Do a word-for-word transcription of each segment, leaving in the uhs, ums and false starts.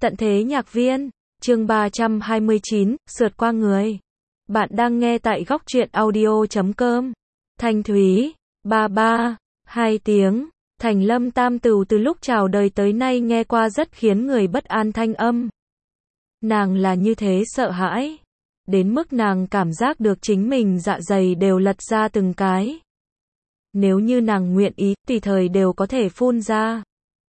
Tận thế nhạc viên, chương ba trăm hai mươi chín, sượt qua người. Bạn đang nghe tại góc truyện audio chấm com. Thanh Thúy, ba ba, hai tiếng, Thành Lâm Tam Tửu từ lúc chào đời tới nay nghe qua rất khiến người bất an thanh âm. Nàng là như thế sợ hãi, đến mức nàng cảm giác được chính mình dạ dày đều lật ra từng cái. Nếu như nàng nguyện ý, tùy thời đều có thể phun ra.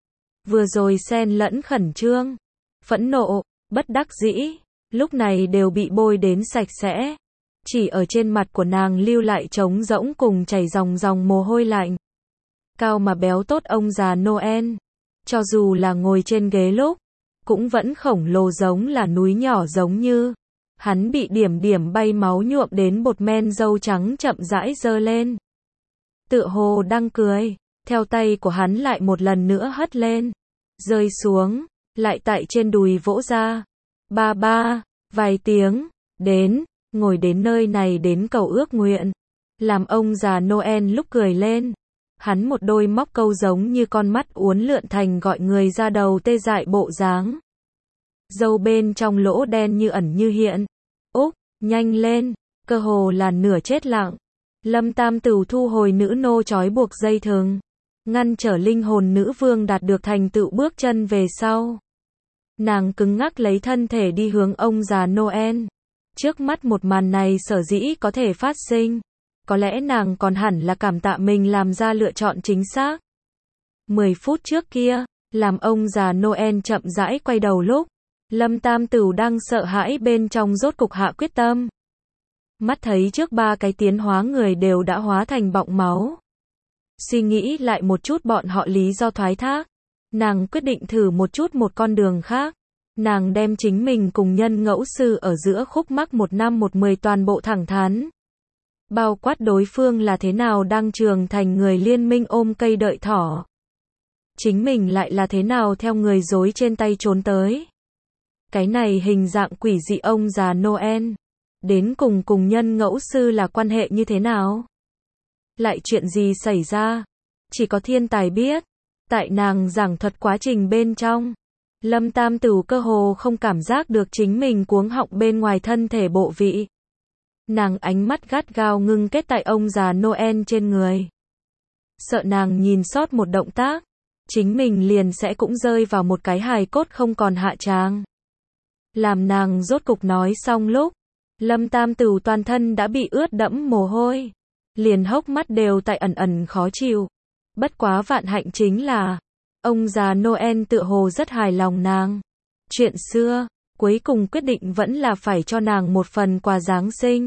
Vừa rồi xen lẫn khẩn trương, phẫn nộ, bất đắc dĩ, lúc này đều bị bôi đến sạch sẽ. Chỉ ở trên mặt của nàng lưu lại trống rỗng cùng chảy dòng dòng mồ hôi lạnh. Cao mà béo tốt ông già Noel, cho dù là ngồi trên ghế lúc, cũng vẫn khổng lồ giống là núi nhỏ giống như. Hắn bị điểm điểm bay máu nhuộm đến bột men dâu trắng chậm rãi dơ lên. Tựa hồ đang cười, theo tay của hắn lại một lần nữa hất lên, rơi xuống, lại tại trên đùi vỗ ra. Ba ba, vài tiếng, đến, ngồi đến nơi này đến cầu ước nguyện. Làm ông già Noel lúc cười lên, hắn một đôi móc câu giống như con mắt uốn lượn thành gọi người ra đầu tê dại bộ dáng. Dâu bên trong lỗ đen như ẩn như hiện. Úc, nhanh lên, cơ hồ là nửa chết lặng. Lâm Tam Tửu thu hồi nữ nô trói buộc dây thừng, ngăn trở linh hồn nữ vương đạt được thành tựu bước chân về sau. Nàng cứng ngắc lấy thân thể đi hướng ông già Noel. Trước mắt một màn này sở dĩ có thể phát sinh, có lẽ nàng còn hẳn là cảm tạ mình làm ra lựa chọn chính xác. Mười phút trước kia, làm ông già Noel chậm rãi quay đầu lúc, Lâm Tam Tửu đang sợ hãi bên trong rốt cục hạ quyết tâm. Mắt thấy trước ba cái tiến hóa người đều đã hóa thành bọng máu. Suy nghĩ lại một chút bọn họ lý do thoái thác, nàng quyết định thử một chút một con đường khác. Nàng đem chính mình cùng nhân ngẫu sư ở giữa khúc mắc một năm một mười toàn bộ thẳng thắn. Bao quát đối phương là thế nào đang trường thành người liên minh ôm cây đợi thỏ. Chính mình lại là thế nào theo người dối trên tay trốn tới. Cái này hình dạng quỷ dị ông già Noel. Đến cùng cùng nhân ngẫu sư là quan hệ như thế nào? Lại chuyện gì xảy ra? Chỉ có thiên tài biết. Tại nàng giảng thuật quá trình bên trong, Lâm Tam Tửu cơ hồ không cảm giác được chính mình cuống họng bên ngoài thân thể bộ vị. Nàng ánh mắt gắt gao ngưng kết tại ông già Noel trên người. Sợ nàng nhìn sót một động tác, chính mình liền sẽ cũng rơi vào một cái hài cốt không còn hạ tràng. Làm nàng rốt cục nói xong lúc, Lâm Tam Tửu toàn thân đã bị ướt đẫm mồ hôi, liền hốc mắt đều tại ẩn ẩn khó chịu. Bất quá vạn hạnh chính là, ông già Noel tựa hồ rất hài lòng nàng. Chuyện xưa, cuối cùng quyết định vẫn là phải cho nàng một phần quà Giáng sinh.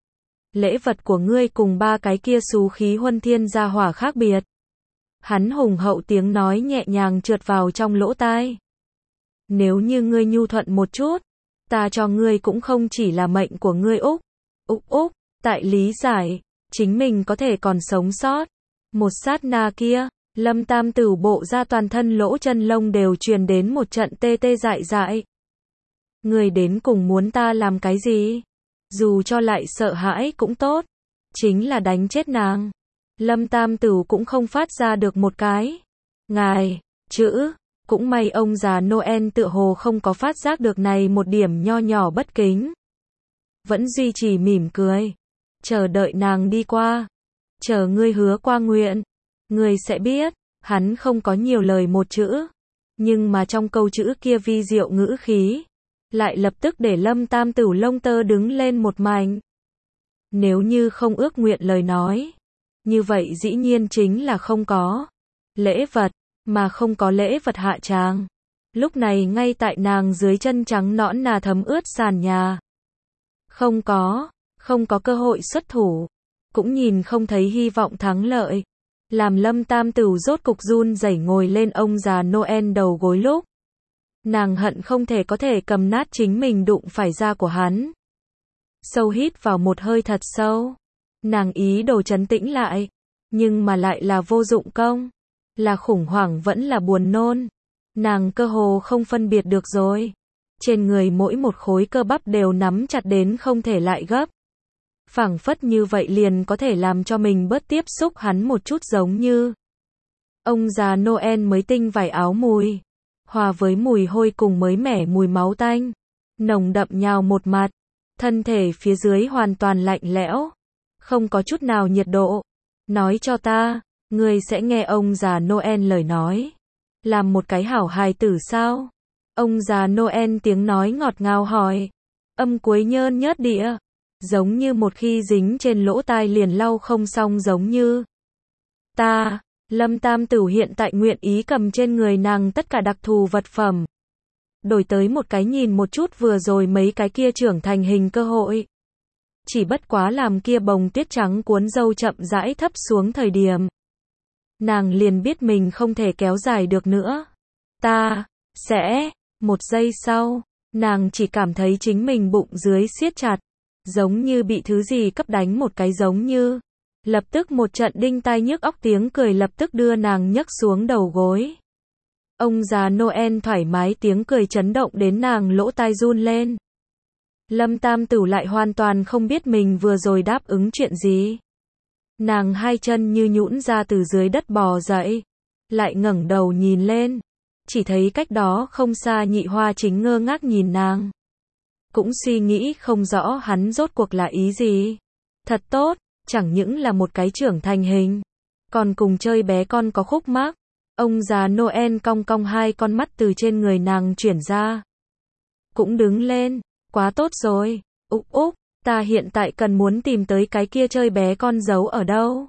Lễ vật của ngươi cùng ba cái kia xú khí huân thiên gia hỏa khác biệt. Hắn hùng hậu tiếng nói nhẹ nhàng trượt vào trong lỗ tai. Nếu như ngươi nhu thuận một chút, ta cho ngươi cũng không chỉ là mệnh của ngươi Úc. Úc Úc, tại lý giải, chính mình có thể còn sống sót. Một sát na kia, Lâm Tam Tửu bộ ra toàn thân lỗ chân lông đều truyền đến một trận tê tê dại dại. Người đến cùng muốn ta làm cái gì? Dù cho lại sợ hãi cũng tốt. Chính là đánh chết nàng. Lâm Tam Tửu cũng không phát ra được một cái. Ngài, chữ, cũng may ông già Noel tựa hồ không có phát giác được này một điểm nho nhỏ bất kính. Vẫn duy trì mỉm cười. Chờ đợi nàng đi qua. Chờ ngươi hứa qua nguyện. Ngươi sẽ biết, hắn không có nhiều lời một chữ. Nhưng mà trong câu chữ kia vi diệu ngữ khí, lại lập tức để Lâm Tam Tửu lông tơ đứng lên một mảnh. Nếu như không ước nguyện lời nói, như vậy dĩ nhiên chính là không có lễ vật, mà không có lễ vật hạ tràng. Lúc này ngay tại nàng dưới chân trắng nõn nà thấm ướt sàn nhà. Không có, không có cơ hội xuất thủ, cũng nhìn không thấy hy vọng thắng lợi. Làm Lâm Tam Tửu rốt cục run rẩy ngồi lên ông già Noel đầu gối lúc. Nàng hận không thể có thể cầm nát chính mình đụng phải da của hắn. Sâu hít vào một hơi thật sâu. Nàng ý đồ trấn tĩnh lại, nhưng mà lại là vô dụng công. Là khủng hoảng vẫn là buồn nôn. Nàng cơ hồ không phân biệt được rồi. Trên người mỗi một khối cơ bắp đều nắm chặt đến không thể lại gấp. Phảng phất như vậy liền có thể làm cho mình bớt tiếp xúc hắn một chút giống như. Ông già Noel mới tinh vải áo mùi. hòa với mùi hôi cùng mới mẻ mùi máu tanh, nồng đậm nhào một mặt, thân thể phía dưới hoàn toàn lạnh lẽo, không có chút nào nhiệt độ. Nói cho ta, ngươi sẽ nghe ông già Noel lời nói, làm một cái hảo hài tử sao? Ông già Noel tiếng nói ngọt ngào hỏi, âm cuối nhơn nhớt đĩa, giống như một khi dính trên lỗ tai liền lau không xong giống như. Ta, Lâm Tam Tửu hiện tại nguyện ý cầm trên người nàng tất cả đặc thù vật phẩm, đổi tới một cái nhìn một chút vừa rồi mấy cái kia trưởng thành hình cơ hội. Chỉ bất quá làm kia bồng tuyết trắng cuốn dâu chậm rãi thấp xuống thời điểm, nàng liền biết mình không thể kéo dài được nữa. Ta, sẽ, một giây sau, nàng chỉ cảm thấy chính mình bụng dưới siết chặt, giống như bị thứ gì cấp đánh một cái giống như. Lập tức một trận đinh tai nhức óc tiếng cười lập tức đưa nàng nhấc xuống đầu gối. Ông già Noel thoải mái tiếng cười chấn động đến nàng lỗ tai run lên. Lâm Tam Tửu lại hoàn toàn không biết mình vừa rồi đáp ứng chuyện gì. Nàng hai chân như nhũn ra từ dưới đất bò dậy, lại ngẩng đầu nhìn lên, chỉ thấy cách đó không xa Nhị Hoa chính ngơ ngác nhìn nàng. Cũng suy nghĩ không rõ hắn rốt cuộc là ý gì. Thật tốt, chẳng những là một cái trưởng thành hình, còn cùng chơi bé con có khúc mắc. Ông già Noel cong cong hai con mắt từ trên người nàng chuyển ra. Cũng đứng lên, quá tốt rồi, úc úc, ta hiện tại cần muốn tìm tới cái kia chơi bé con giấu ở đâu.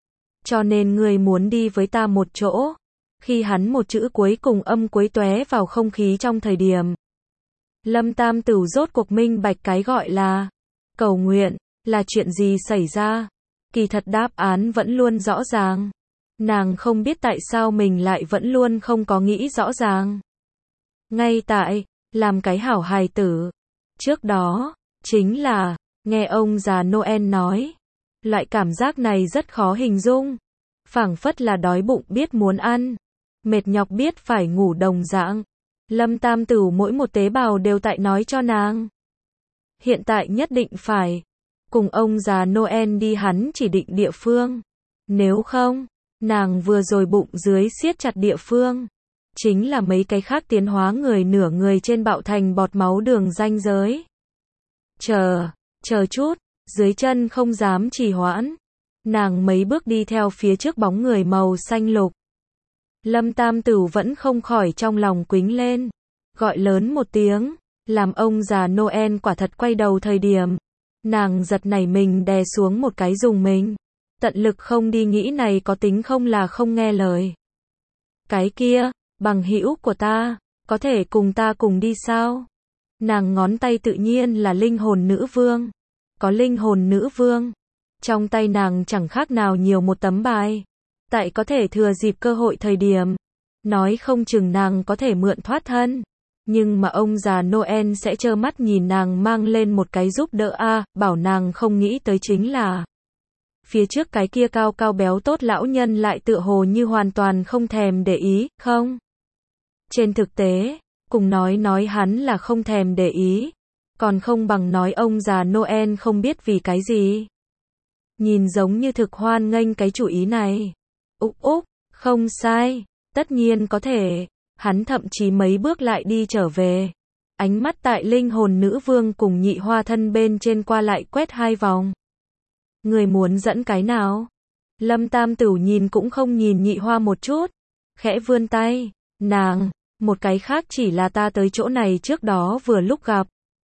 Cho nên người muốn đi với ta một chỗ. Khi hắn một chữ cuối cùng âm cuối tóe vào không khí trong thời điểm, Lâm Tam Tửu rốt cuộc minh bạch cái gọi là cầu nguyện, là chuyện gì xảy ra. Kỳ thật đáp án vẫn luôn rõ ràng. Nàng không biết tại sao mình lại vẫn luôn không có nghĩ rõ ràng. Ngay tại, làm cái hảo hài tử. Trước đó, chính là, nghe ông già Noel nói. Loại cảm giác này rất khó hình dung. Phảng phất là đói bụng biết muốn ăn. Mệt nhọc biết phải ngủ đồng dạng. Lâm Tam Tửu mỗi một tế bào đều tại nói cho nàng. Hiện tại nhất định phải cùng ông già Noel đi hắn chỉ định địa phương. Nếu không, nàng vừa rồi bụng dưới siết chặt địa phương, chính là mấy cái khác tiến hóa người nửa người trên bạo thành bọt máu đường ranh giới. Chờ, chờ chút, dưới chân không dám trì hoãn. Nàng mấy bước đi theo phía trước bóng người màu xanh lục. Lâm Tam Tửu vẫn không khỏi trong lòng quính lên, gọi lớn một tiếng, làm ông già Noel quả thật quay đầu thời điểm. Nàng giật nảy mình đè xuống một cái dùng mình. Tận lực không đi nghĩ này có tính không là không nghe lời. Cái kia, bằng hữu của ta, có thể cùng ta cùng đi sao? Nàng ngón tay tự nhiên là linh hồn nữ vương. Có linh hồn nữ vương. Trong tay nàng chẳng khác nào nhiều một tấm bài. Tại có thể thừa dịp cơ hội thời điểm. Nói không chừng nàng có thể mượn thoát thân. Nhưng mà ông già Noel sẽ trơ mắt nhìn nàng mang lên một cái giúp đỡ a, à, bảo nàng không nghĩ tới chính là phía trước cái kia cao cao béo tốt lão nhân lại tựa hồ như hoàn toàn không thèm để ý, không? Trên thực tế, cùng nói nói hắn là không thèm để ý, còn không bằng nói ông già Noel không biết vì cái gì. Nhìn giống như thực hoan nghênh cái chủ ý này. Úc úc, không sai, tất nhiên có thể. Hắn thậm chí mấy bước lại đi trở về. Ánh mắt tại linh hồn nữ vương cùng Nhị Hoa thân bên trên qua lại quét hai vòng. Người muốn dẫn cái nào? Lâm Tam Tửu nhìn cũng không nhìn Nhị Hoa một chút. Khẽ vươn tay. Nàng, một cái khác chỉ là ta tới chỗ này trước đó vừa lúc gặp.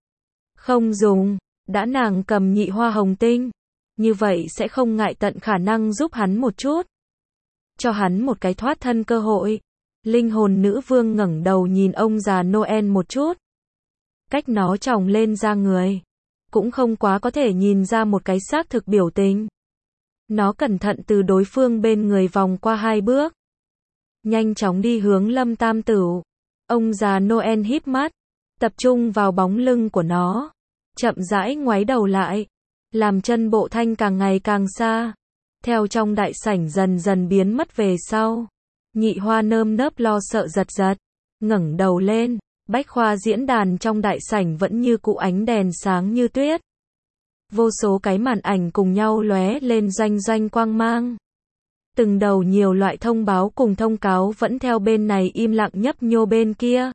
Không dùng, đã nàng cầm Nhị Hoa hồng tinh. Như vậy sẽ không ngại tận khả năng giúp hắn một chút. Cho hắn một cái thoát thân cơ hội. Linh hồn nữ vương ngẩng đầu nhìn ông già Noel một chút. Cách nó tròng lên ra người. Cũng không quá có thể nhìn ra một cái xác thực biểu tình. Nó cẩn thận từ đối phương bên người vòng qua hai bước. Nhanh chóng đi hướng Lâm Tam Tửu. Ông già Noel híp mắt. Tập trung vào bóng lưng của nó. Chậm rãi ngoái đầu lại. Làm chân bộ thanh càng ngày càng xa. Theo trong đại sảnh dần dần biến mất về sau. Nhị Hoa nơm nớp lo sợ giật giật, ngẩng đầu lên, bách khoa diễn đàn trong đại sảnh vẫn như cũ ánh đèn sáng như tuyết. Vô số cái màn ảnh cùng nhau lóe lên doanh doanh quang mang. Từng đầu nhiều loại thông báo cùng thông cáo vẫn theo bên này im lặng nhấp nhô bên kia.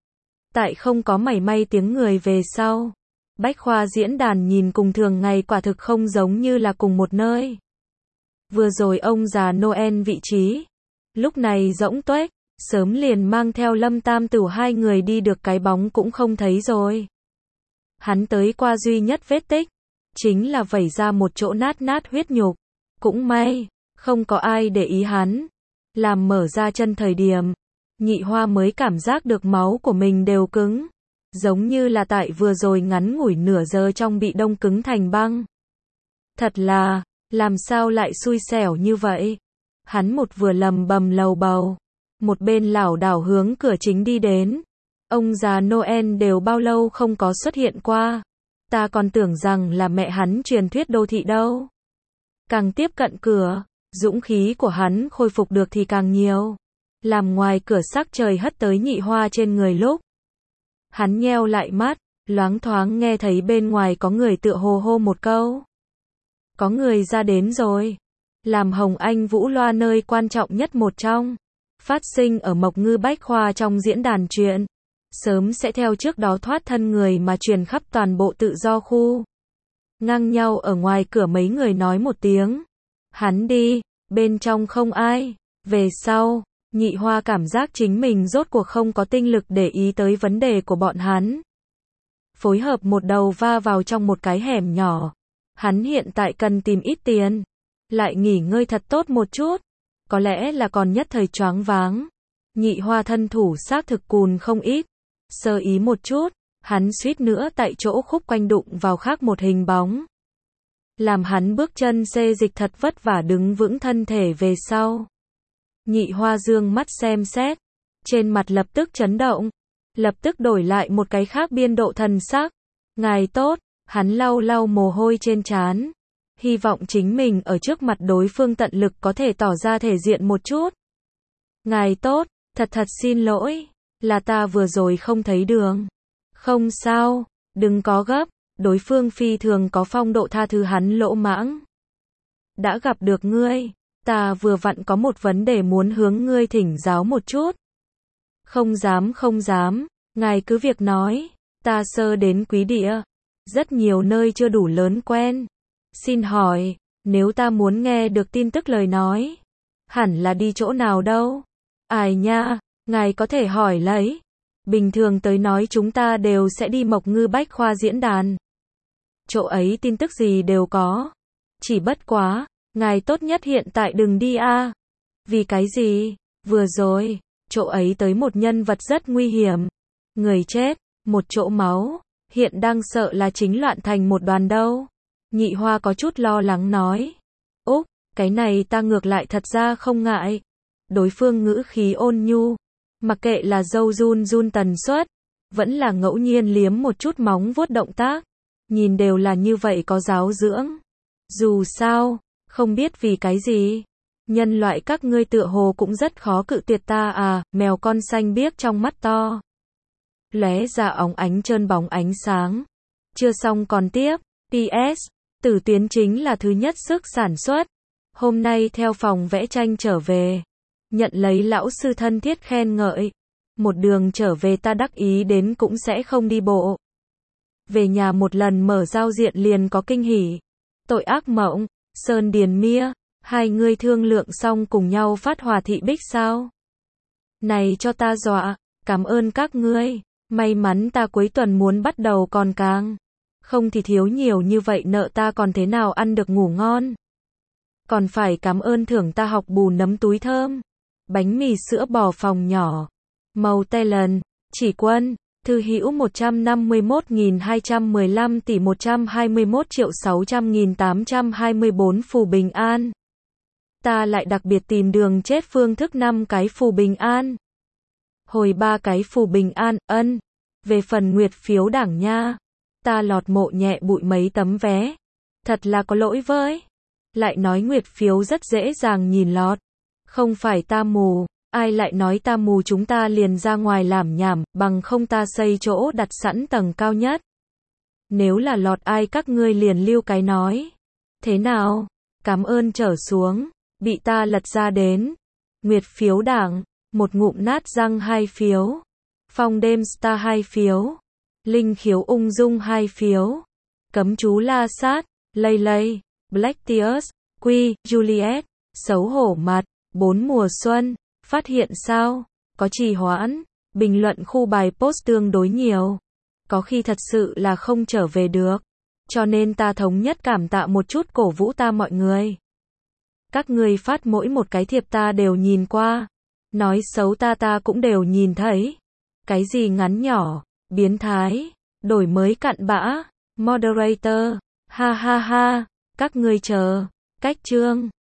Tại không có mảy may tiếng người về sau. Bách khoa diễn đàn nhìn cùng thường ngày quả thực không giống như là cùng một nơi. Vừa rồi ông già Noel vị trí. Lúc này rỗng tuếch, sớm liền mang theo Lâm Tam Tửu hai người đi được cái bóng cũng không thấy rồi. Hắn tới qua duy nhất vết tích, chính là vẩy ra một chỗ nát nát huyết nhục. Cũng may, không có ai để ý hắn. Làm mở ra chân thời điểm, Nhị Hoa mới cảm giác được máu của mình đều cứng. Giống như là tại vừa rồi ngắn ngủi nửa giờ trong bị đông cứng thành băng. Thật là, làm sao lại xui xẻo như vậy? Hắn một vừa lầm bầm lầu bầu, một bên lảo đảo hướng cửa chính đi đến. Ông già Noel đều bao lâu không có xuất hiện qua. Ta còn tưởng rằng là mẹ hắn truyền thuyết đô thị đâu. Càng tiếp cận cửa, dũng khí của hắn khôi phục được thì càng nhiều. Làm ngoài cửa sắc trời hất tới Nhị Hoa trên người lúc. Hắn nheo lại mắt, loáng thoáng nghe thấy bên ngoài có người tựa hồ hô một câu. Có người ra đến rồi. Làm Hồng Anh Vũ loa nơi quan trọng nhất một trong. Phát sinh ở Mộc Ngư Bách Khoa trong diễn đàn chuyện. Sớm sẽ theo trước đó thoát thân người mà truyền khắp toàn bộ tự do khu. Ngang nhau ở ngoài cửa mấy người nói một tiếng. Hắn đi, bên trong không ai. Về sau, Nhị Hoa cảm giác chính mình rốt cuộc không có tinh lực để ý tới vấn đề của bọn hắn. Phối hợp một đầu va vào trong một cái hẻm nhỏ. Hắn hiện tại cần tìm ít tiền. Lại nghỉ ngơi thật tốt một chút. Có lẽ là còn nhất thời choáng váng. Nhị Hoa thân thủ xác thực cùn không ít. Sơ ý một chút, hắn suýt nữa tại chỗ khúc quanh đụng vào khác một hình bóng. Làm hắn bước chân xê dịch thật vất vả đứng vững thân thể về sau. Nhị Hoa dương mắt xem xét. Trên mặt lập tức chấn động. Lập tức đổi lại một cái khác biên độ thần sắc. Ngài tốt, hắn lau lau mồ hôi trên trán. Hy vọng chính mình ở trước mặt đối phương tận lực có thể tỏ ra thể diện một chút. Ngài tốt, thật thật xin lỗi. Là ta vừa rồi không thấy đường. Không sao, đừng có gấp. Đối phương phi thường có phong độ tha thứ hắn lỗ mãng. Đã gặp được ngươi. Ta vừa vặn có một vấn đề muốn hướng ngươi thỉnh giáo một chút. Không dám không dám, ngài cứ việc nói. Ta sơ đến quý địa. Rất nhiều nơi chưa đủ lớn quen. Xin hỏi, nếu ta muốn nghe được tin tức lời nói. Hẳn là đi chỗ nào đâu? Ai nha, ngài có thể hỏi lấy. Bình thường tới nói chúng ta đều sẽ đi Mộc Ngư Bách Khoa diễn đàn. Chỗ ấy tin tức gì đều có. Chỉ bất quá, ngài tốt nhất hiện tại đừng đi a. Vì cái gì? Vừa rồi, chỗ ấy tới một nhân vật rất nguy hiểm. Người chết, một chỗ máu, hiện đang sợ là chính loạn thành một đoàn đâu. Nhị Hoa có chút lo lắng nói. Úc, cái này ta ngược lại thật ra không ngại. Đối phương ngữ khí ôn nhu. Mặc kệ là dâu run run tần suất, vẫn là ngẫu nhiên liếm một chút móng vuốt động tác. Nhìn đều là như vậy có giáo dưỡng. Dù sao, không biết vì cái gì. Nhân loại các ngươi tựa hồ cũng rất khó cự tuyệt ta à, mèo con xanh biếc trong mắt to. Lóe ra óng ánh trơn bóng ánh sáng. Chưa xong còn tiếp, pê ét, Tử Tuyến chính là thứ nhất sức sản xuất. Hôm nay theo phòng vẽ tranh trở về. Nhận lấy lão sư thân thiết khen ngợi. Một đường trở về ta đắc ý đến cũng sẽ không đi bộ. Về nhà một lần mở giao diện liền có kinh hỉ. Tội ác mộng, Sơn Điền Mia, hai người thương lượng xong cùng nhau phát hòa thị bích sao? Này cho ta dọa, cảm ơn các ngươi. May mắn ta cuối tuần muốn bắt đầu còn càng. Không thì thiếu nhiều như vậy nợ ta còn thế nào ăn được ngủ ngon. Còn phải cảm ơn thưởng ta học bù nấm túi thơm. Bánh mì sữa bò phòng nhỏ. Màu tê lần, chỉ quân, thư hữu một trăm năm mươi mốt nghìn hai trăm mười lăm tỷ một trăm hai mươi mốt triệu sáu trăm nghìn tám trăm hai mươi bốn phù bình an. Ta lại đặc biệt tìm đường chết phương thức năm cái phù bình an. Hồi ba cái phù bình an, ân. Về phần nguyệt phiếu đảng nha. Ta lọt mộ nhẹ bụi mấy tấm vé. Thật là có lỗi với. Lại nói nguyệt phiếu rất dễ dàng nhìn lọt. Không phải ta mù. Ai lại nói ta mù chúng ta liền ra ngoài làm nhảm, bằng không ta xây chỗ đặt sẵn tầng cao nhất. Nếu là lọt ai các ngươi liền lưu cái nói. Thế nào? Cảm ơn trở xuống. bị ta lật ra đến. Nguyệt phiếu đảng, một ngụm nát răng hai phiếu. Phong đêm star hai phiếu. Linh khiếu ung dung hai phiếu. Cấm chú la sát, lây lây, Black Tears, Quy, Juliet, xấu hổ mặt, bốn mùa xuân, phát hiện sao, có trì hoãn, bình luận khu bài post tương đối nhiều. Có khi thật sự là không trở về được. Cho nên ta thống nhất cảm tạ một chút cổ vũ ta mọi người. Các người phát mỗi một cái thiệp ta đều nhìn qua. Nói xấu ta ta cũng đều nhìn thấy. Cái gì ngắn nhỏ, biến thái, đổi mới cặn bã, moderator, ha ha ha, các ngươi chờ, cách chương.